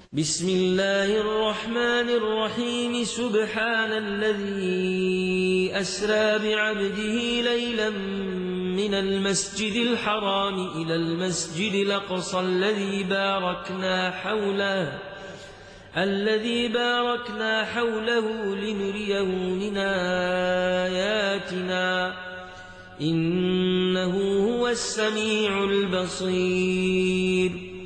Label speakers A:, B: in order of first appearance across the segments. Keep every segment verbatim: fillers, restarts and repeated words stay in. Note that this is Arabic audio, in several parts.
A: بسم الله الرحمن الرحيم سبحان الذي أسرى بعبده ليلا من المسجد الحرام إلى المسجد الأقصى الذي باركنا حوله الذي باركنا حوله لنريه من آياتنا إنه هو السميع البصير.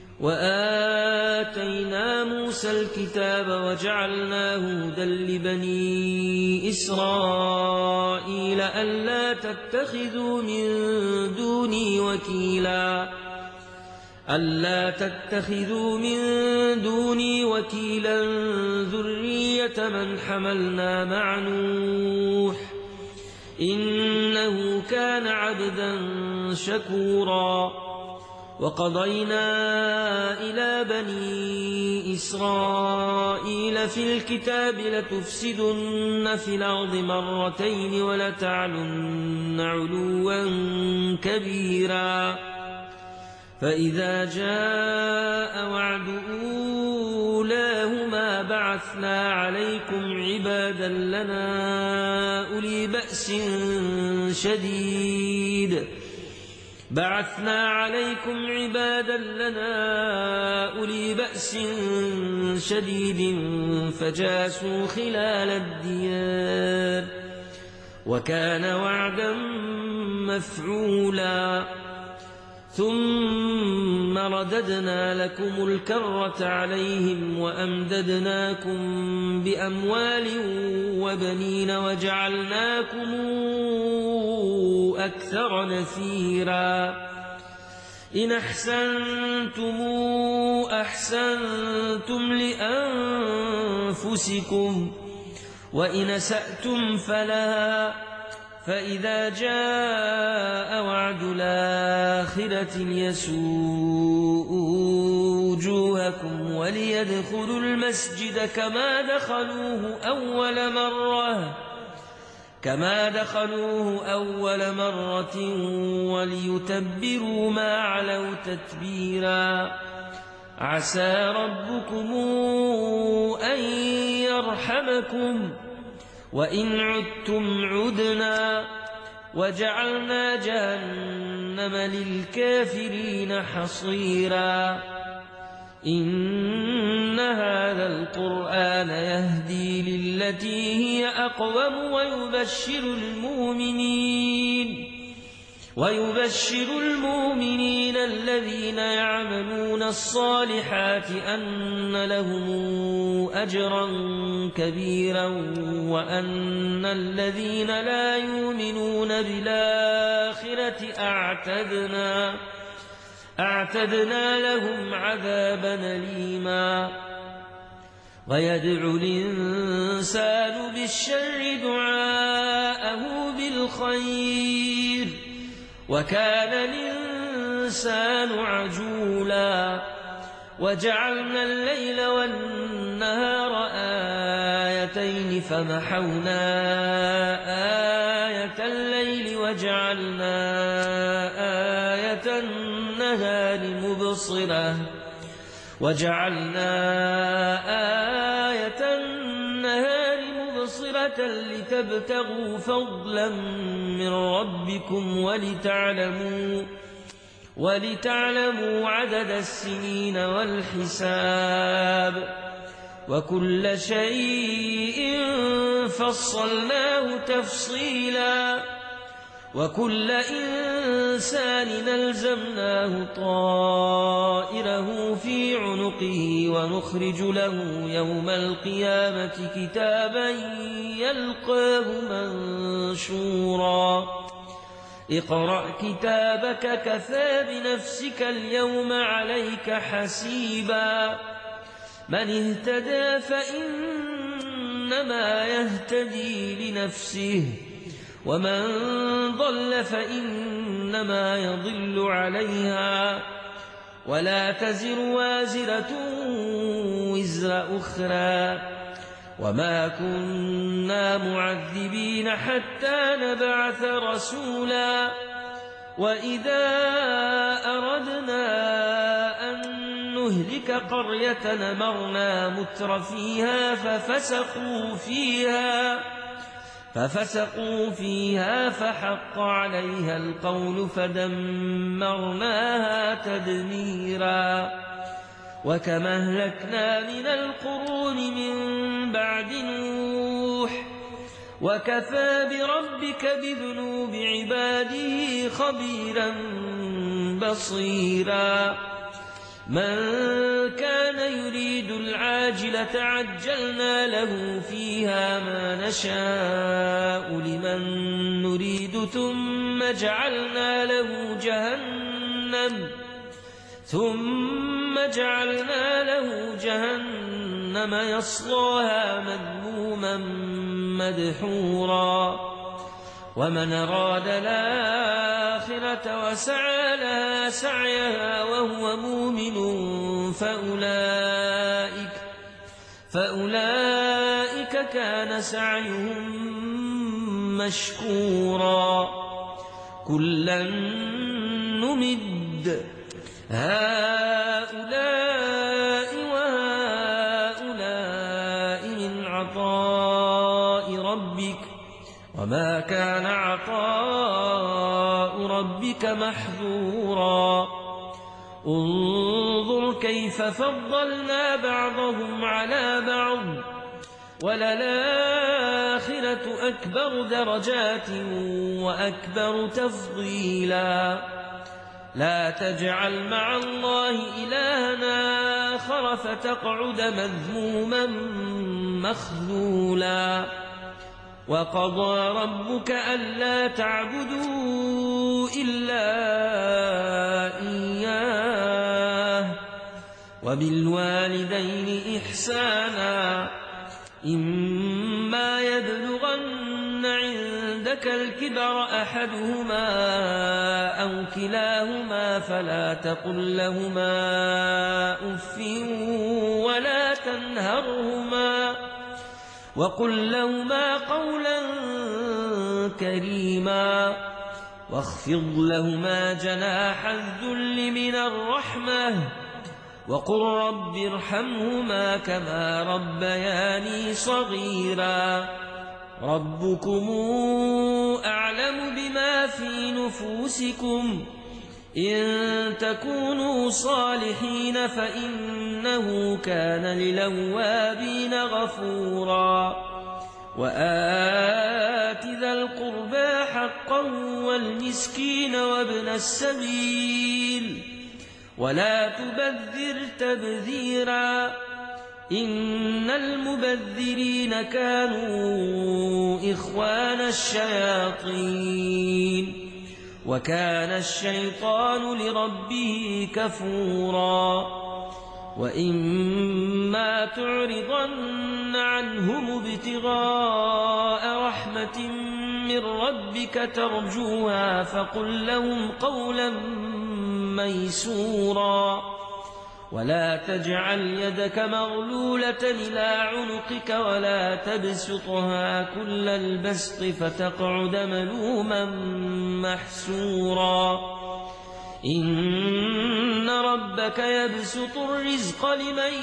A: وآتينا موسى الكتاب وجعلناه هدى لبني إسرائيل ألا تتخذوا من دوني وكيلا ألا تتخذوا من دوني وكيلا ذرية من حملنا مع نوح إنه كان عبدا شكورا. وقضينا إلى بني إسرائيل في الكتاب لتفسدن في الأرض مرتين ولتعلن علوا كبيرا. فإذا جاء وعد أولاهما بعثنا عليكم عبادا لنا أولي بأس شديد بعثنا عليكم عبادا لنا أولي بأس شديد فجاسوا خلال الديار وكان وعدا مفعولا. ثم رددنا لكم الكرة عليهم وأمددناكم بأموال وبنين وجعلناكم أكثر نفيرا. إن أحسنتم أحسنتم لأنفسكم وإن أسأتم فلها. فإذا جاء وعد الآخرة ليسوء وجوهكم وليدخلوا المسجد كما دخلوه أول مرة كما دخلوه أول مرة وليتبروا ما علوا تتبيرا. عسى ربكم أن يرحمكم وإن عدتم عدنا وجعلنا جهنم للكافرين حصيرا. إن هذا القرآن يهدي للتي هي أقوم ويبشر المؤمنين ويبشر المؤمنين الذين يعملون الصالحات أن لهم أجرا كبيرا وأن الذين لا يؤمنون بالآخرة أعتدنا أعتدنا لهم عذابا أليما. ويدعو الإنسان بالشر دعاءه بالخير وكان الإنسان عجولا. وجعلنا الليل والنهار آيتين فمحونا آية الليل وجعلنا آية النهار مبصرة وجعلنا آية النهار مبصرة لتبتغوا فضلا من ربكم ولتعلموا ولتعلموا عدد السنين والحساب وكل شيء فصلناه تفصيلا. وكل إنسان ألزمناه طائره في عنقه ونخرج له يوم القيامة كتابا يلقاه منشورا. اقرأ كتابك كفى بنفسك اليوم عليك حسيبا. من اهتدى فإنما يهتدي لنفسه ومن ضل فإنما يضل عليها ولا تزر وازرة وزر أخرى وما كنا معذبين حتى نبعث رسولا. وإذا أردنا أن نهلك قرية أمرنا متر فيها ففسقوا فيها ففسقوا فيها فحق عليها القول فدمرناها تدميرا وكما أهلكنا من القرون من بعد نوح وكفى بربك بذنوب عباده خبيرا بصيرا من كان يريد العاجلة عجلنا له فيها ما نشاء لمن نريد ثم جعلنا له جهنم ثم جعلنا له جهنم يصلاها مذموما مدحورا ومن أراد الآخرة وسعى لها سعيها وهو مؤمن فأولئك, فأولئك كان سعيهم مشكورا كلا نمد هؤلاء وهؤلاء من عطاء ربك وما كان عطاء ربك محظورا انظر كيف فضلنا بعضهم على بعض وللآخرة أكبر درجات وأكبر تفضيلا لا تجعل مع الله إلهنا آخر فتقعد مذموما مخذولا وقضى ربك ألا تعبدوا إلا إياه وبالوالدين إحسانا إما يبلغن عندك الكبر أحدهما أو كلاهما فلا تقل لهما أف ولا تنهرهما وقل لهما قولا كريما واخفض لهما جناح الذل من الرحمة وقل رب ارحمهما كما ربياني صغيرا ربكم أعلم بما في نفوسكم إن تكونوا صالحين فإنه كان للأوابين غفورا وآت ذا القربى حقه والمسكين وابن السبيل ولا تبذر تبذيرا إن المبذرين كانوا إخوان الشياطين وكان الشيطان لربه كفورا وإما تعرضن عنهم ابتغاء رحمة من ربك ترجوها فقل لهم قولا ميسورا ولا تجعل يدك مغلولة إلى عنقك ولا تبسطها كل البسط فتقعد ملوما محسورا إن ربك يبسط الرزق لمن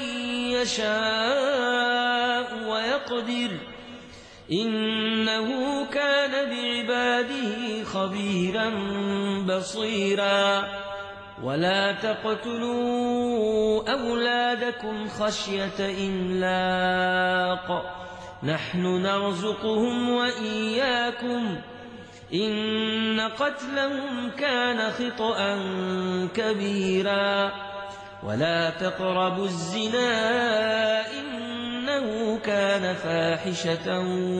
A: يشاء ويقدر إنه كان بعباده خبيرا بصيرا ولا تقتلوا أولادكم خشية إملاق نحن نرزقهم وإياكم إن قتلهم كان خطأ كبيرا ولا تقربوا الزنا إنه كان فاحشة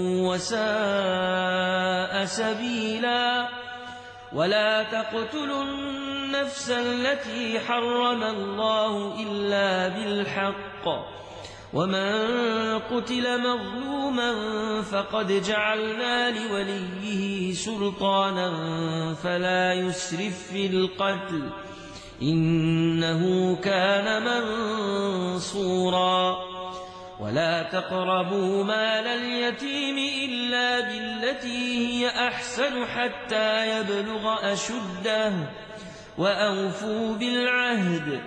A: وساء سبيلا ولا تقتلوا النفس التي حرم الله إلا بالحق ومن قتل مظلوما فقد جعلنا لوليه سلطانا فلا يسرف في القتل إنه كان منصورا ولا تقربوا مال اليتيم إلا بالتي هي أحسن حتى يبلغ أشده وأوفوا بالعهد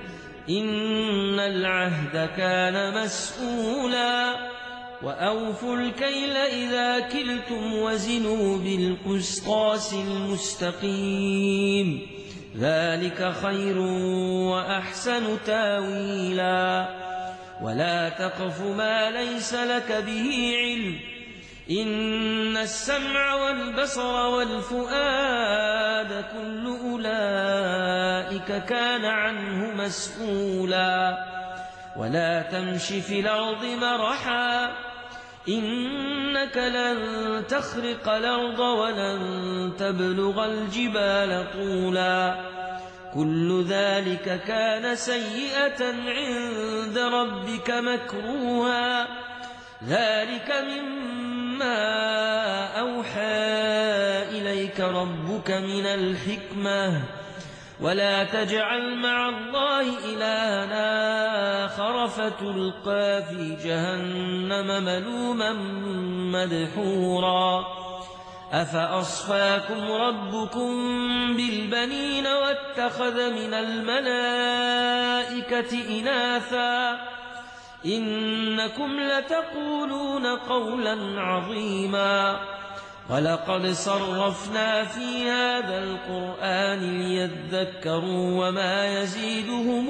A: إن العهد كان مسؤولا وأوفوا الكيل إذا كلتم وزنوا بالقسطاس المستقيم ذلك خير وأحسن تاويلا ولا تقف ما ليس لك به علم إن السمع والبصر والفؤاد كل أولئك كان عنه مسؤولا ولا تمش في الأرض مرحا إنك لن تخرق الأرض ولن تبلغ الجبال طولا كل ذلك كان سيئة عند ربك مكروها ذلك مما أوحى إليك ربك من الحكمة ولا تجعل مع الله إلها آخر فتلقى في جهنم ملوما مدحورا أفأصفاكم ربكم بالبنين واتخذ من الملائكة إناثا إنكم لتقولون قولا عظيما ولقد صرفنا في هذا القرآن ليذكروا وما يزيدهم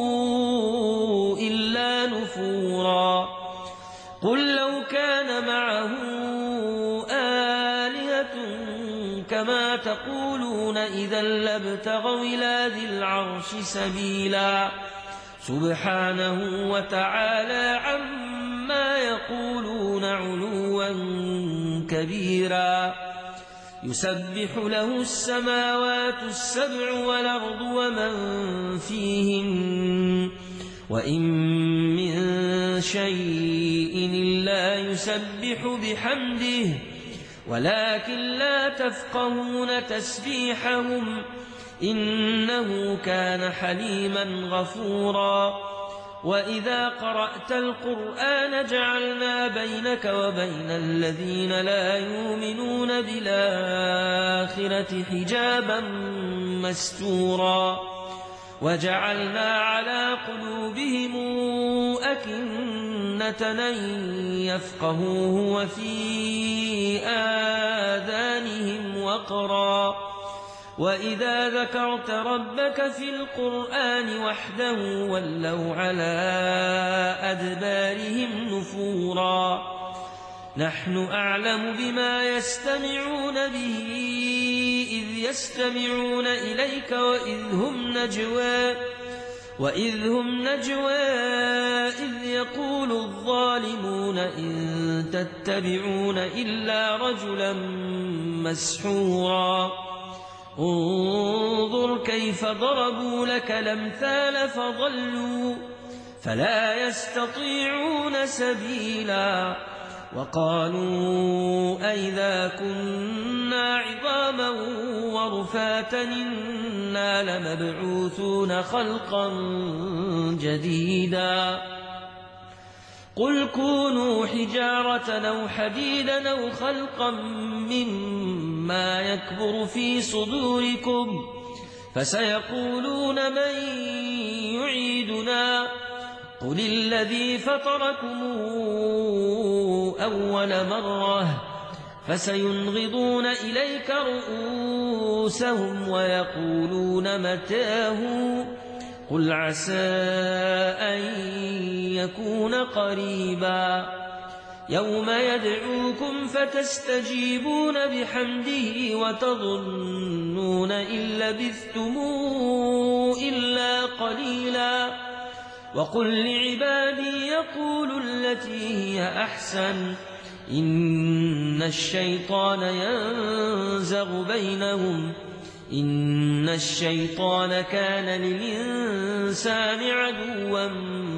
A: إلا نفورا قل لو كان معه آلهة كما تقولون إذا لابتغوا إلى ذي العرش سبيلا سبحانه وتعالى عما يقولون علوا كبيرا يسبح له السماوات السبع والأرض ومن فيهن وإن من شيء إلا يسبح بحمده ولكن لا تفقهون تسبيحهم إنه كان حليما غفورا وإذا قرأت القرآن جعلنا بينك وبين الذين لا يؤمنون بالآخرة حجابا مستورا وجعلنا على قلوبهم أكنة أن يفقهوه وفي آذانهم وقرا وإذا ذكرت ربك في القرآن وحده ولوا على أدبارهم نفورا نحن أعلم بما يستمعون به إذ يستمعون إليك وإذ هم نجوى وإذ هم نجوى إذ يقول الظالمون إن تتبعون إلا رجلا مسحورا انظر كيف ضربوا لك الأمثال فضلوا فلا يستطيعون سبيلا وقالوا أئذا كنا عظاما ورفاتا إنا لمبعوثون خلقا جديدا قل كونوا حجارة أو حديدا أو خلقا مما يكبر في صدوركم فسيقولون من يعيدنا قل الذي فطركم أول مرة فسينغضون إليك رؤوسهم ويقولون متاه قل عسى أن يكون قريبا يوم يدعوكم فتستجيبون بحمده وتظنون إن لبثتم إلا قليلا وقل لعبادي يقولوا التي هي أحسن إن الشيطان ينزغ بينهم إن الشيطان كان للإنسان عدوا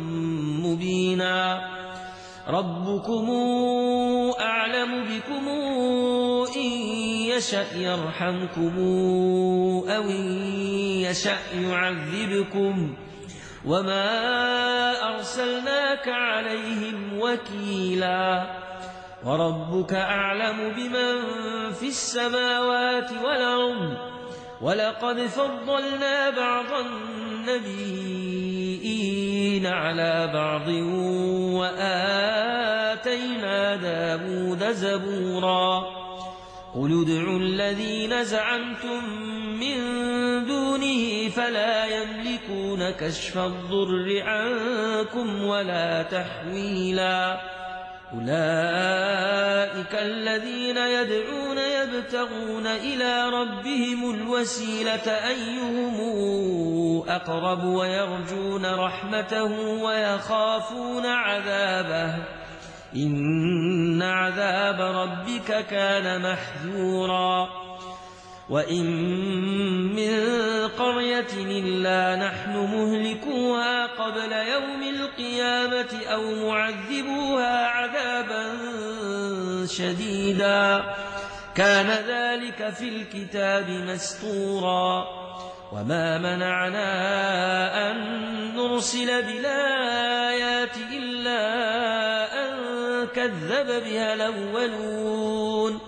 A: مبينا ربكم أعلم بكم إن يشأ يرحمكم أو إن يشأ يعذبكم وما أرسلناك عليهم وكيلا وربك أعلم بمن في السماوات والأرض ولقد فضلنا بعض النبيين كلين على بعض وآتينا داود زبورا قل ادعوا الذين زعمتم من دونه فلا يملكون كشف الضر عنكم ولا تحويلا أولئك الذين يدعون يبتغون إلى ربهم الوسيلة أيهم أقرب ويرجون رحمته ويخافون عذابه إن عذاب ربك كان محذورا وإن من قرية إلا نحن مهلكوها قبل يوم القيامة أو معذبوها عذابا شديدا كان ذلك في الكتاب مسطورا وما منعنا أن نرسل بالآيات إلا أن كذب بها الأولون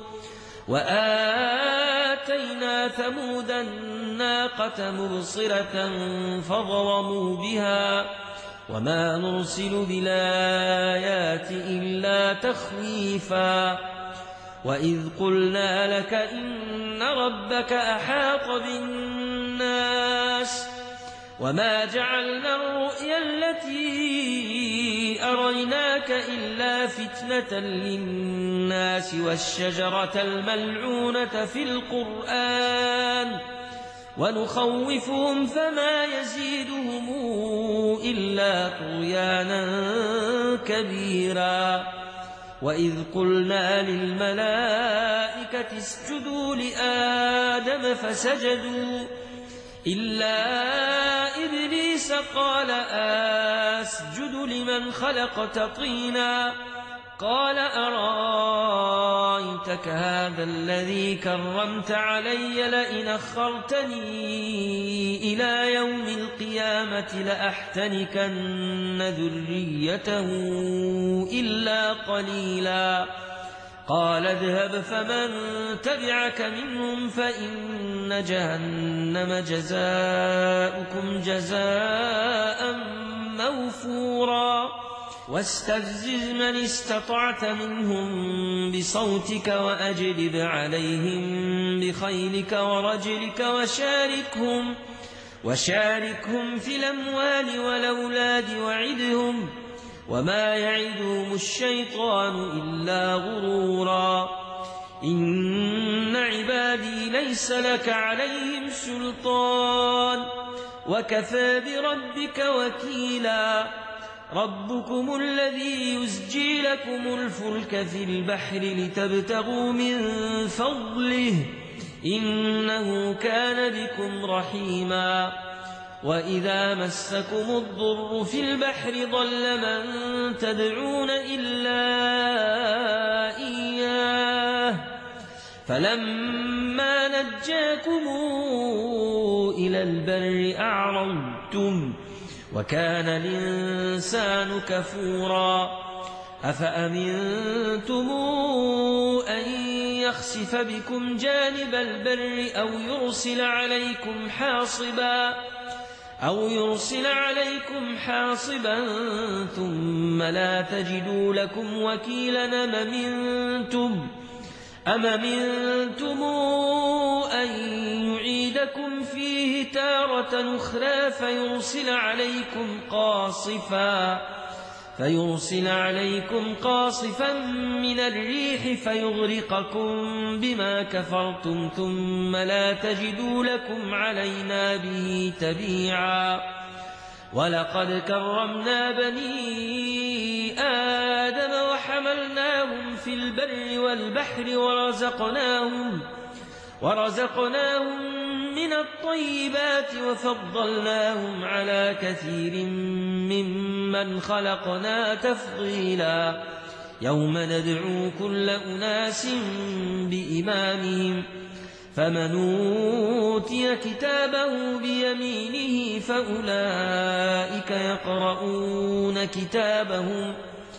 A: وآتينا ثمود الناقة مبصرة فظلموا بها وما نرسل بالآيات إلا تخويفا وإذ قلنا لك إن ربك أحاط بالناس وما جعلنا الرؤيا التي أريناك إلا فتنة للناس والشجرة الملعونة في القرآن ونخوفهم فما يزيدهم إلا طغيانا كبيرا وإذ قلنا للملائكة اسجدوا لآدم فسجدوا إلا إبليس قال أسجد لمن خلقت طينا قال أرأيتك هذا الذي كرمت علي لئن أخرتني إلى يوم القيامة لأحتنكن ذريته إلا قليلا قال اذهب فمن تبعك منهم فإن جهنم جزاؤكم جزاء موفورا واستفزز من استطعت منهم بصوتك وأجلب عليهم بخيلك ورجلك وشاركهم وشاركهم في الأموال والأولاد وعدهم وما يعدهم الشيطان إلا غرورا إن عبادي ليس لك عليهم سلطان وكفى بربك وكيلا ربكم الذي يزجي لكم الفلك في البحر لتبتغوا من فضله إنه كان بكم رحيما وإذا مسكم الضر في البحر ضل من تدعون إلا إياه فلما نجاكم إلى البر أعرضتم وكان الإنسان كفورا أفأمنتم أن يخسف بكم جانب البر أو يرسل عليكم حاصبا أو يرسل عليكم حاصبا ثم لا تجدوا لكم وكيلا أم أمنتم أم أمنتم أن يعيدكم فيه تارة أخرى فيرسل عليكم قاصفا فيرسل عليكم قاصفا من الريح فيغرقكم بما كفرتم ثم لا تجدوا لكم علينا به تبيعا ولقد كرمنا بني آدم وحملناهم في البر والبحر ورزقناهم ورزقناهم من الطيبات وفضلناهم على كثير ممن خلقنا تفضيلا يوم ندعو كل أناس بإمامهم فمن أوتي كتابه بيمينه فأولئك يقرؤون كتابهم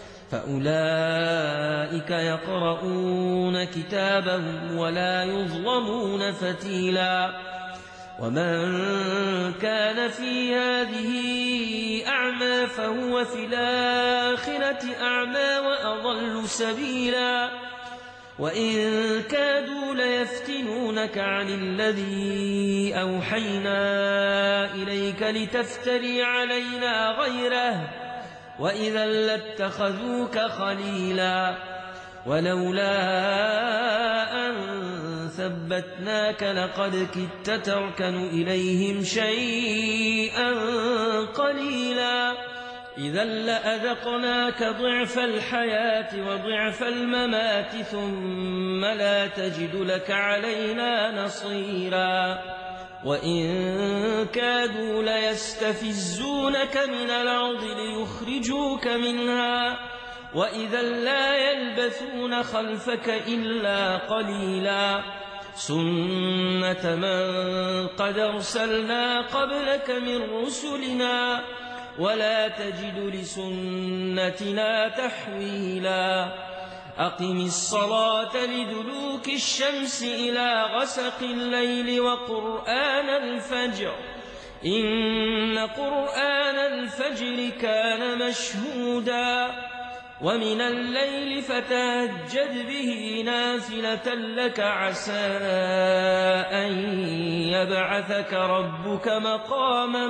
A: فأولئك يقرؤون كتابهم ولا يظلمون فتيلا ومن كان في هذه أعمى فهو في الآخرة أعمى وأضل سبيلا وإن كادوا ليفتنونك عن الذي أوحينا إليك لتفتري علينا غيره وإذا لاتخذوك خليلا ولولا أن ثبتناك لقد كدت تركن إليهم شيئا قليلا إذا لأذقناك ضعف الحياة وضعف الممات ثم لا تجد لك علينا نصيرا وإن كادوا ليستفزونك من الأرض ليخرجوك منها وإذا لا يلبثون خلفك إلا قليلا سنة من قد أرسلنا قبلك من رسلنا ولا تجد لسنتنا تحويلا أقم الصلاة لدلوك الشمس إلى غسق الليل وقرآن الفجر إن قرآن الفجر كان مشهودا ومن الليل فتهجد به نافلة لك عسى أن يبعثك ربك مقاما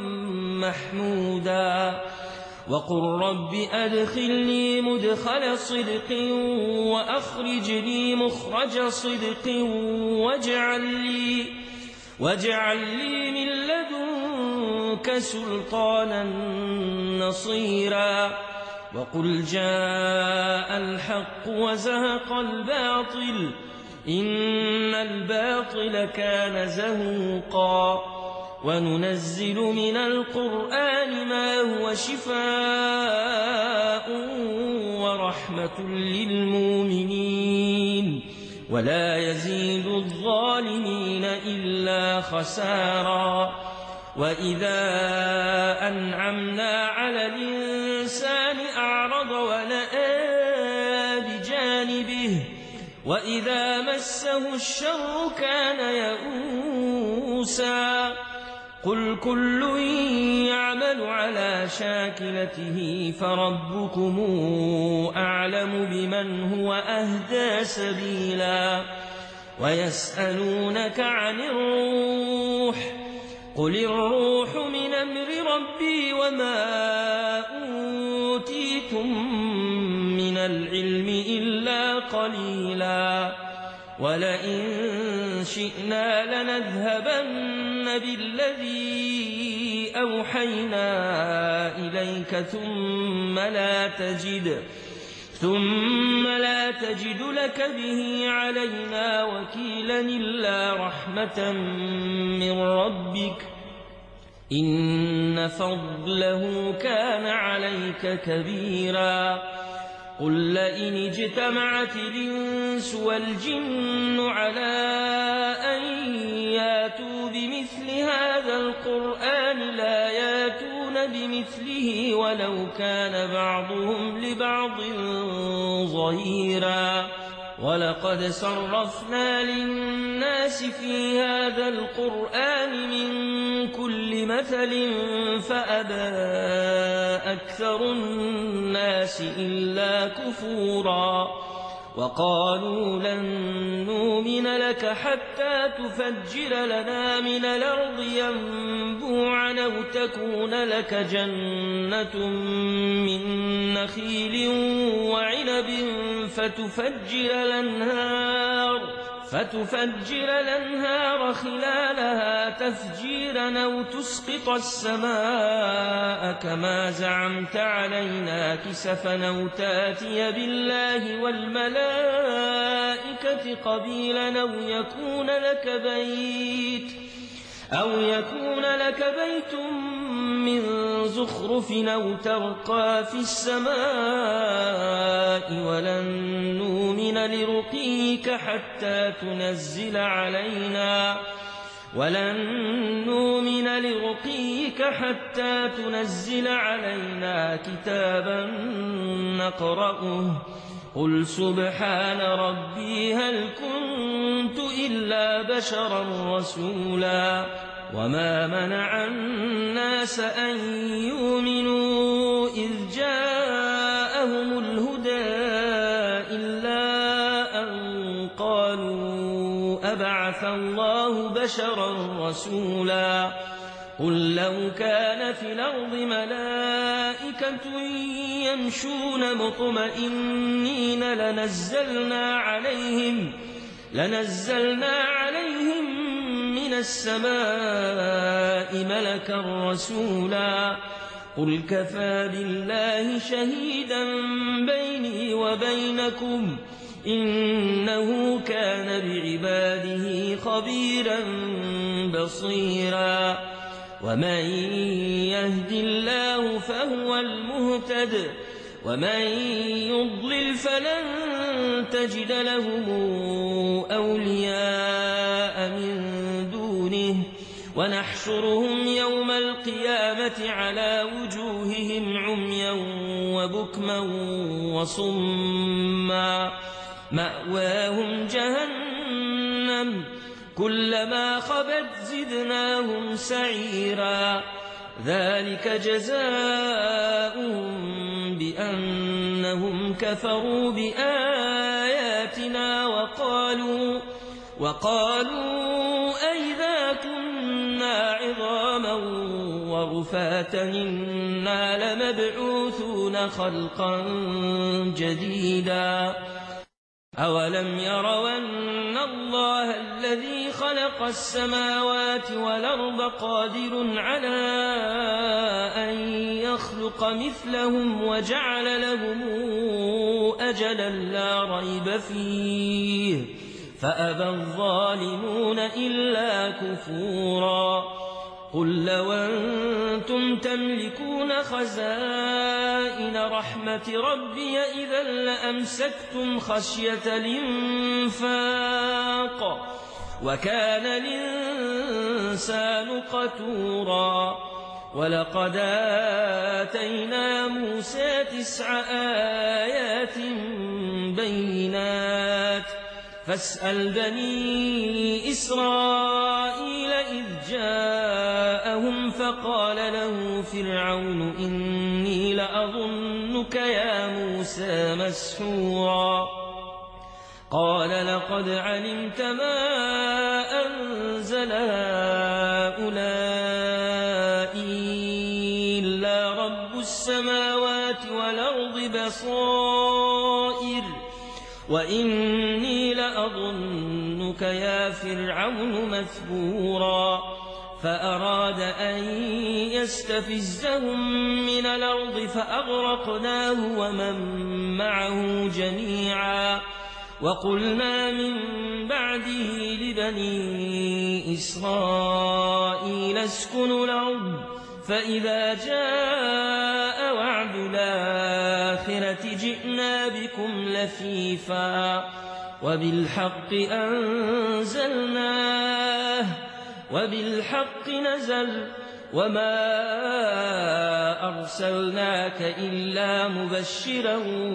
A: محمودا وقل رب أدخلني مدخل صدق وأخرجني مخرج صدق واجعل لي, واجعل لي من لدنك سلطانا نصيرا وقل جاء الحق وزهق الباطل إن الباطل كان زهوقا وننزل من القرآن ما هو شفاء ورحمة للمؤمنين ولا يزيد الظالمين إلا خسارا وإذا أنعمنا على الإنسان أعرض ونأى بجانبه وإذا مسه الشر كان يئوسا قل كل يعمل على شاكلته فربكم أعلم بمن هو أهدى سبيلا ويسألونك عن الروح قل الروح من أمر ربي وما أوتيتم من العلم إلا قليلا ولئن شئنا لنذهبن بالذي أوحينا إليك ثم لا تجد ثم لا تجد لك به علينا وكيلا إلا رحمة من ربك إن فضله كان عليك كبيرا قل لئن اجتمعت الإنس والجن على أن ياتوا بمثل هذا القرآن لا ياتون بمثله ولو كان بعضهم لبعض ظهيرا ولقد صرفنا للناس في هذا القرآن من كل مثل فأبى أكثر الناس إلا كفورا وقالوا لن نؤمن لك حتى تفجر لنا من الأرض ينبوعا أو تكون لك جنة من نخيل وعنب فتفجر الأنهار فتفجر الأنهار خلالها تفجيرا أو تسقط السماء كما زعمت علينا كسفا أو تأتي بالله والملائكة قبيلا أو يكون لك بيت أو يكون لك بيت من زخرف أو ترقى في السماء ولن نؤمن لرقيك حتى تنزل علينا ولن نؤمن لرقيك حتى تنزل علينا كتابا نقرأه قل سبحان ربي هل كنت إلا بشرا رسولا وما منع الناس أن يؤمنوا إذ جاءهم الهدى إلا أن قالوا أبعث الله بشرا رسولا قل لو كان في الأرض ملائكة يمشون مطمئنين لنزلنا عليهم لنزلنا عليهم من السماء ملكا رسولا قل كفى بالله شهيدا بيني وبينكم إنه كان بعباده خبيرا بصيرا ومن يهد الله فهو المهتد ومن يضلل فلن تجد لهم أولياء من دونه ونحشرهم يوم القيامة على وجوههم عميا وبكما وصما مأواهم جهنم كلما خبت زدناهم سعيرا ذلك جزاؤهم بأنهم كفروا بآياتنا وقالوا وقالوا أئذا كنا عظاما ورفاتا إنا لمبعوثون خلقا جديدا أولم يروا أن الله الذي خلق السماوات والأرض قادر على أن يخلق مثلهم وجعل لهم أجلا لا ريب فيه فأبى الظالمون إلا كفورا قل لو أنتم تملكون خزائن رحمة ربي إذا لأمسكتم خشية الإنفاق وكان الإنسان قتورا ولقد آتينا موسى تسع آيات بينات فاسأل بني إسرائيل إذ جاءهم فقال له فرعون إني لأظنك يا موسى مسحورا قال لقد علمت ما أنزل هؤلاء إلا رب السماوات والأرض بصائر وإني لأظنك يا فرعون مثبورا فأراد أن يستفزهم من الأرض فأغرقناه ومن معه جميعا وقلنا من بعده لبني إسرائيل اسكنوا الأرض فإذا جاء وعد الآخرة جئنا بكم لفيفا وبالحق أنزلناه وبالحق نزل وما أرسلناك إلا مبشرا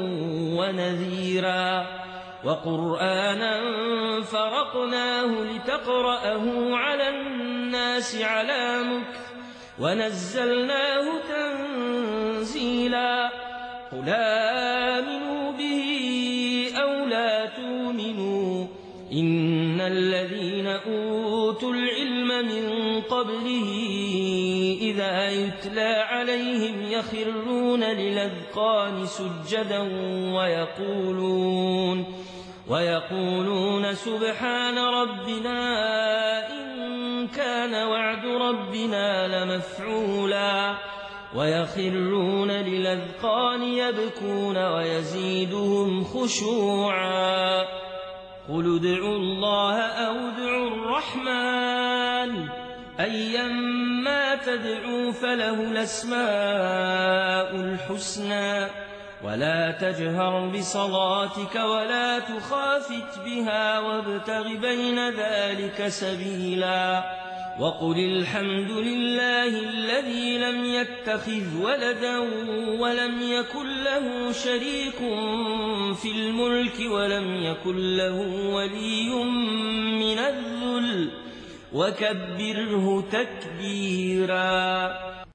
A: ونذيرا وقرآنا فرقناه لتقرأه على الناس على مكث ونزلناه تنزيلا قل آمنوا به أو لا تؤمنوا إن الذين أوتوا العلم من قبله إذا يتلى عليهم يخرون للأذقان سجدا ويقولون ويقولون سبحان ربنا إن كان وعد ربنا لمفعولا ويخرون للأذقان يبكون ويزيدهم خشوعا قل ادعوا الله أو ادعوا الرحمن أيما تدعوا فله الأسماء الحسنى ولا تجهر بصلاتك ولا تخافت بها وابتغ بين ذلك سبيلا وقل الحمد لله الذي لم يتخذ ولدا ولم يكن له شريك في الملك ولم يكن له ولي من الذل وكبره تكبيرا.